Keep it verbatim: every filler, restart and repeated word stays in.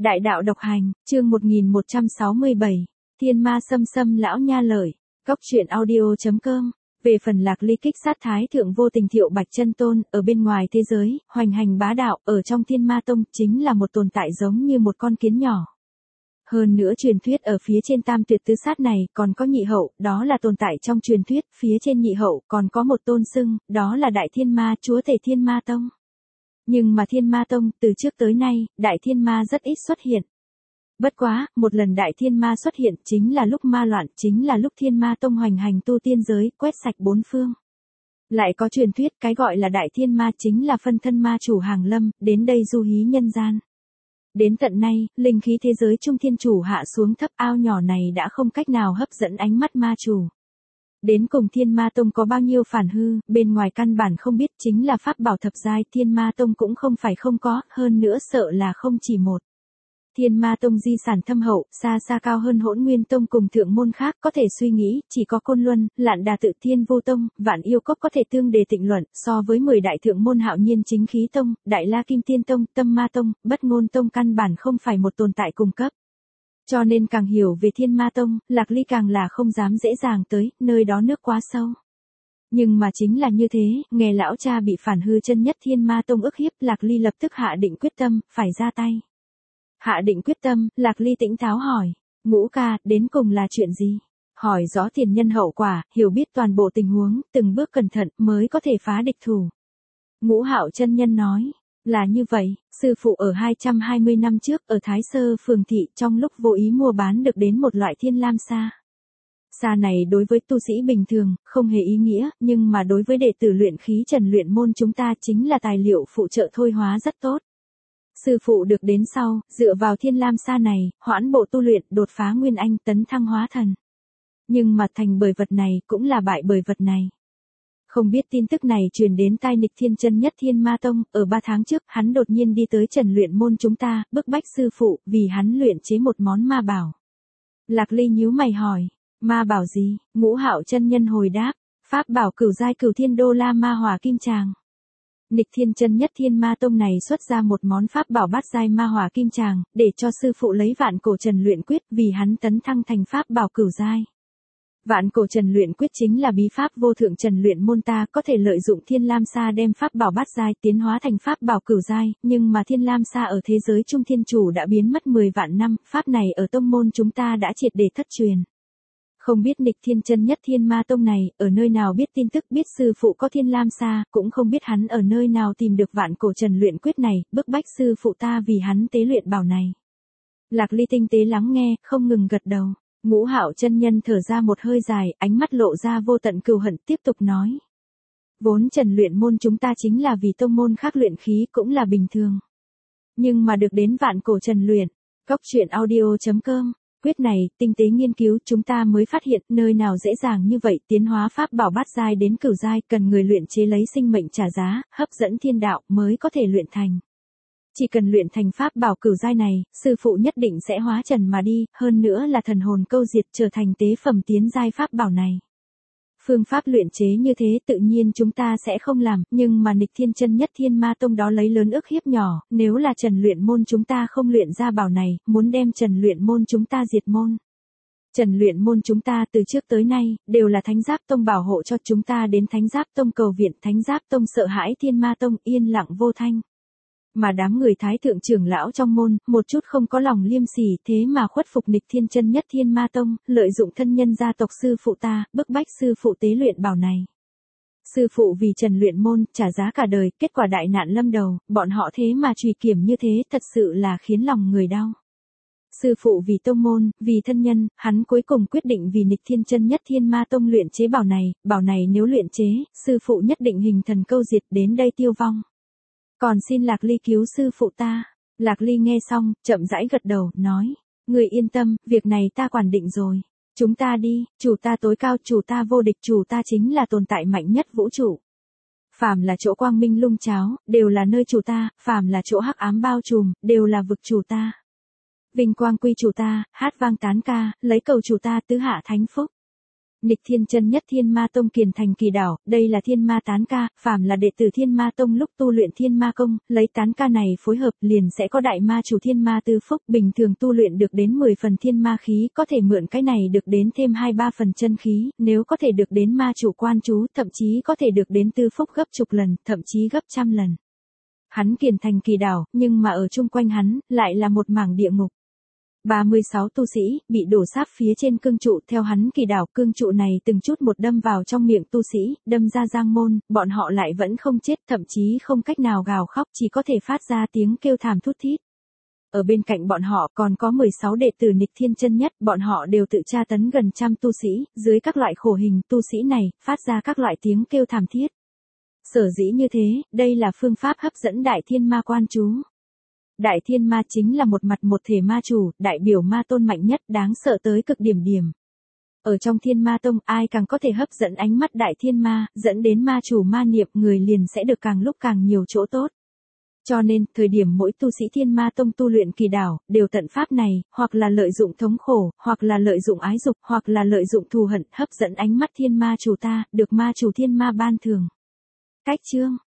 Đại đạo độc hành, chương một nghìn một trăm sáu mươi bảy, Thiên ma xâm xâm lão nha lợi, Cóc truyện audio.com. Về phần Lạc Ly kích sát Thái thượng vô tình Thiệu Bạch Chân Tôn, ở bên ngoài thế giới, hoành hành bá đạo, ở trong Thiên Ma Tông, chính là một tồn tại giống như một con kiến nhỏ. Hơn nữa truyền thuyết ở phía trên Tam Tuyệt Tứ Sát này, còn có nhị hậu, đó là tồn tại trong truyền thuyết, phía trên nhị hậu, còn có một tôn xưng, đó là Đại Thiên Ma, chúa tể Thiên Ma Tông. Nhưng mà Thiên Ma Tông, từ trước tới nay, Đại Thiên Ma rất ít xuất hiện. Bất quá, một lần Đại Thiên Ma xuất hiện chính là lúc ma loạn, chính là lúc Thiên Ma Tông hoành hành tu tiên giới, quét sạch bốn phương. Lại có truyền thuyết, cái gọi là Đại Thiên Ma chính là phân thân ma chủ hàng lâm, đến đây du hí nhân gian. Đến tận nay, linh khí thế giới Trung Thiên Chủ hạ xuống thấp, ao nhỏ này đã không cách nào hấp dẫn ánh mắt ma chủ. Đến cùng Thiên Ma Tông có bao nhiêu phản hư, bên ngoài căn bản không biết, chính là pháp bảo thập giai, Thiên Ma Tông cũng không phải không có, hơn nữa sợ là không chỉ một. Thiên Ma Tông di sản thâm hậu, xa xa cao hơn Hỗn Nguyên Tông cùng thượng môn khác, có thể suy nghĩ, chỉ có Côn Luân, Lạn Đà Tự Thiên Vô Tông, Vạn Yêu Cốc có thể tương đề tịnh luận, so với mười đại thượng môn Hạo Nhiên Chính Khí Tông, Đại La Kim Tiên Tông, Tâm Ma Tông, Bất Ngôn Tông căn bản không phải một tồn tại cùng cấp. Cho nên càng hiểu về Thiên Ma Tông, Lạc Ly càng là không dám dễ dàng tới, nơi đó nước quá sâu. Nhưng mà chính là như thế, nghe lão cha bị phản hư chân nhất Thiên Ma Tông ức hiếp, Lạc Ly lập tức hạ định quyết tâm, phải ra tay. Hạ định quyết tâm, Lạc Ly tĩnh táo hỏi, Ngũ ca, đến cùng là chuyện gì? Hỏi rõ tiền nhân hậu quả, hiểu biết toàn bộ tình huống, từng bước cẩn thận mới có thể phá địch thủ. Ngũ Hạo chân nhân nói, là như vậy, sư phụ ở hai trăm hai mươi năm trước ở Thái Sơ Phường Thị trong lúc vô ý mua bán được đến một loại thiên lam sa. Sa này đối với tu sĩ bình thường, không hề ý nghĩa, nhưng mà đối với đệ tử luyện khí trần luyện môn chúng ta chính là tài liệu phụ trợ thôi hóa rất tốt. Sư phụ được đến sau, dựa vào thiên lam sa này, hoãn bộ tu luyện, đột phá nguyên anh, tấn thăng hóa thần. Nhưng mà thành bởi vật này, cũng là bại bởi vật này. Không biết tin tức này truyền đến tai Nịch Thiên chân nhất Thiên Ma Tông, ở ba tháng trước, hắn đột nhiên đi tới trần luyện môn chúng ta, bức bách sư phụ, vì hắn luyện chế một món ma bảo. Lạc Ly nhíu mày hỏi, ma bảo gì? Ngũ Hạo chân nhân hồi đáp, pháp bảo cửu giai Cửu Thiên Đô La Ma Hỏa Kim Tràng. Nịch Thiên chân nhất Thiên Ma Tông này xuất ra một món pháp bảo bát giai ma hỏa kim tràng, để cho sư phụ lấy Vạn Cổ Trần Luyện Quyết, vì hắn tấn thăng thành pháp bảo cửu giai. Vạn Cổ Trần Luyện Quyết chính là bí pháp vô thượng trần luyện môn ta, có thể lợi dụng Thiên Lam Sa đem pháp bảo bát giai tiến hóa thành pháp bảo cửu giai, nhưng mà Thiên Lam Sa ở thế giới Trung Thiên Chủ đã biến mất mười vạn năm, pháp này ở tông môn chúng ta đã triệt để thất truyền. Không biết Nịch Thiên chân nhất Thiên Ma Tông này, ở nơi nào biết tin tức, biết sư phụ có Thiên Lam Sa, cũng không biết hắn ở nơi nào tìm được Vạn Cổ Trần Luyện Quyết này, bức bách sư phụ ta vì hắn tế luyện bảo này. Lạc Ly tinh tế lắng nghe, không ngừng gật đầu. Ngũ Hạo chân nhân thở ra một hơi dài, ánh mắt lộ ra vô tận cừu hận, tiếp tục nói. Vốn Trần luyện môn chúng ta chính là vì tông môn khác luyện khí cũng là bình thường. Nhưng mà được đến Vạn Cổ Trần Luyện, Cóc truyện audio.com. Quyết này, tinh tế nghiên cứu, chúng ta mới phát hiện, nơi nào dễ dàng như vậy, tiến hóa pháp bảo bát giai đến cửu giai, cần người luyện chế lấy sinh mệnh trả giá, hấp dẫn thiên đạo, mới có thể luyện thành. Chỉ cần luyện thành pháp bảo cửu giai này, sư phụ nhất định sẽ hóa trần mà đi, hơn nữa là thần hồn câu diệt, trở thành tế phẩm tiến giai pháp bảo này. Phương pháp luyện chế như thế tự nhiên chúng ta sẽ không làm, nhưng mà Nịch Thiên chân nhất Thiên Ma Tông đó lấy lớn ức hiếp nhỏ, nếu là Trần luyện môn chúng ta không luyện ra bảo này, muốn đem Trần luyện môn chúng ta diệt môn. Trần luyện môn chúng ta từ trước tới nay, đều là Thánh Giáp Tông bảo hộ cho chúng ta, đến Thánh Giáp Tông cầu viện, Thánh Giáp Tông sợ hãi Thiên Ma Tông yên lặng vô thanh. Mà đám người thái thượng trưởng lão trong môn, một chút không có lòng liêm sỉ, thế mà khuất phục Nịch Thiên chân nhất Thiên Ma Tông, lợi dụng thân nhân gia tộc sư phụ ta, bức bách sư phụ tế luyện bảo này. Sư phụ vì Trần luyện môn, trả giá cả đời, kết quả đại nạn lâm đầu, bọn họ thế mà trùy kiểm như thế, thật sự là khiến lòng người đau. Sư phụ vì tông môn, vì thân nhân, hắn cuối cùng quyết định vì Nịch Thiên chân nhất Thiên Ma Tông luyện chế bảo này, bảo này nếu luyện chế, sư phụ nhất định hình thần câu diệt, đến đây tiêu vong. Còn xin Lạc Ly cứu sư phụ ta. Lạc Ly nghe xong, chậm rãi gật đầu, nói. Người yên tâm, việc này ta quản định rồi. Chúng ta đi, chủ ta tối cao, chủ ta vô địch, chủ ta chính là tồn tại mạnh nhất vũ trụ. Phàm là chỗ quang minh lung cháo, đều là nơi chủ ta, phàm là chỗ hắc ám bao trùm, đều là vực chủ ta. Vinh quang quy chủ ta, hát vang tán ca, lấy cầu chủ ta tứ hạ thánh phúc. Nghịch Thiên chân nhất Thiên Ma Tông Kiền Thành Kỳ Đảo, đây là Thiên Ma tán ca, phàm là đệ tử Thiên Ma Tông lúc tu luyện Thiên Ma công, lấy tán ca này phối hợp liền sẽ có đại ma chủ Thiên Ma tư phúc, bình thường tu luyện được đến mười phần Thiên Ma khí, có thể mượn cái này được đến thêm hai ba phần chân khí, nếu có thể được đến ma chủ quan chú, thậm chí có thể được đến tư phúc gấp chục lần, thậm chí gấp trăm lần. Hắn Kiền Thành Kỳ Đảo, nhưng mà ở chung quanh hắn, lại là một mảng địa ngục. ba mươi sáu tu sĩ, bị đổ sáp phía trên cương trụ, theo hắn Kỳ Đảo, cương trụ này từng chút một đâm vào trong miệng tu sĩ, đâm ra giang môn, bọn họ lại vẫn không chết, thậm chí không cách nào gào khóc, chỉ có thể phát ra tiếng kêu thảm thút thít. Ở bên cạnh bọn họ còn có mười sáu đệ tử Nghịch Thiên chân nhất, bọn họ đều tự tra tấn gần trăm tu sĩ, dưới các loại khổ hình, tu sĩ này, phát ra các loại tiếng kêu thảm thiết. Sở dĩ như thế, đây là phương pháp hấp dẫn đại thiên ma quan chú. Đại thiên ma chính là một mặt một thể ma chủ, đại biểu ma tôn mạnh nhất, đáng sợ tới cực điểm điểm. Ở trong Thiên Ma Tông, ai càng có thể hấp dẫn ánh mắt đại thiên ma, dẫn đến ma chủ ma niệm, người liền sẽ được càng lúc càng nhiều chỗ tốt. Cho nên, thời điểm mỗi tu sĩ Thiên Ma Tông tu luyện Kỳ Đảo, đều tận pháp này, hoặc là lợi dụng thống khổ, hoặc là lợi dụng ái dục, hoặc là lợi dụng thù hận, hấp dẫn ánh mắt thiên ma chủ ta, được ma chủ thiên ma ban thưởng. Cách chương